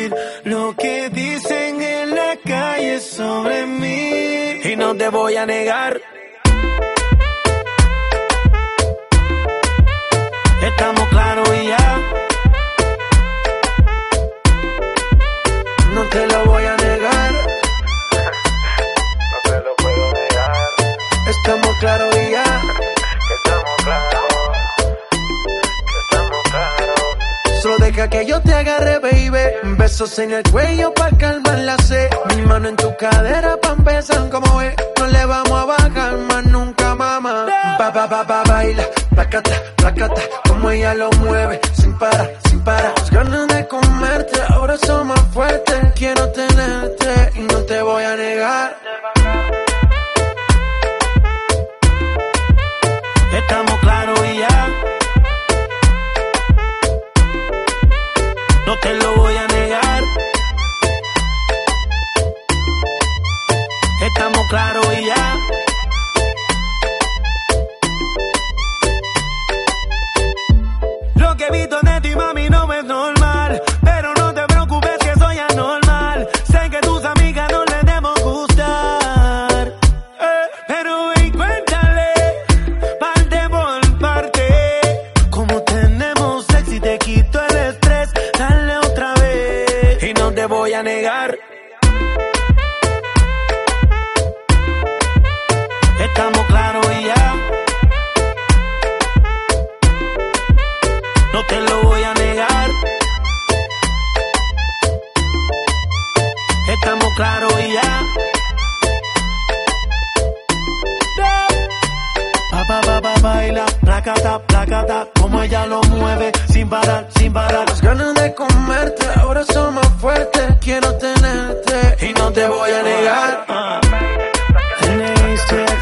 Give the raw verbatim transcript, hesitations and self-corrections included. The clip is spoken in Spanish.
decir lo que dicen en la calle sobre mí. Y no te voy a negar. Estamos claros y ya. No te lo voy a negar. No te lo puedo negar. Estamos claros y ya. Que estamos claros. Que estamos claros. Solo deja que yo te agarre, baby. Besos en el cuello pa' calmar la sed. Mi mano en tu cadera pa' empezar como ves. No le vamos a bajar más nunca, mamá. Ba, ba, ba, ba, baila. Placata, placata. Como ella lo mueve. Sin parar, sin parar. Las ganas de comerte. Ahora son más fuertes. Quiero tenerte y no te voy a negar. Estamos claros y ya. No te lo voy a negar. Estamos claros y ya. Lo que he visto de ti, mami, no es normal. Pero no te preocupes que soy anormal. Sé que tus amigas no les debemos gustar. Eh, pero y cuéntale, parte por parte. Como tenemos sexy y te quito el estrés. Dale otra vez. Y no te voy a negar. Estamos claros y ya. No te lo voy a negar. Estamos claros y ya. Pa, pa, pa, pa, baila, placata, placata. Como ella lo mueve, sin parar, sin parar. Las ganas de comerte, ahora son más fuertes. Quiero tenerte y no te voy a negar. Uh.